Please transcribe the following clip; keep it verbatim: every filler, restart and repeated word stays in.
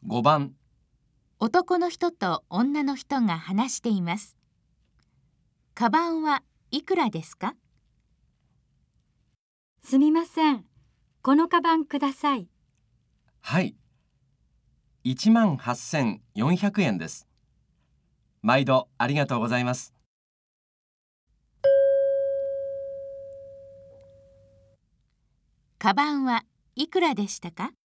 ごばん、 男の人と女の人が話しています。カバンはいくらですか？ すみません。このカバンください。 はい。いちまんはっせんよんひゃくえんです。毎度ありがとうございます。 カバンはいくらでしたか？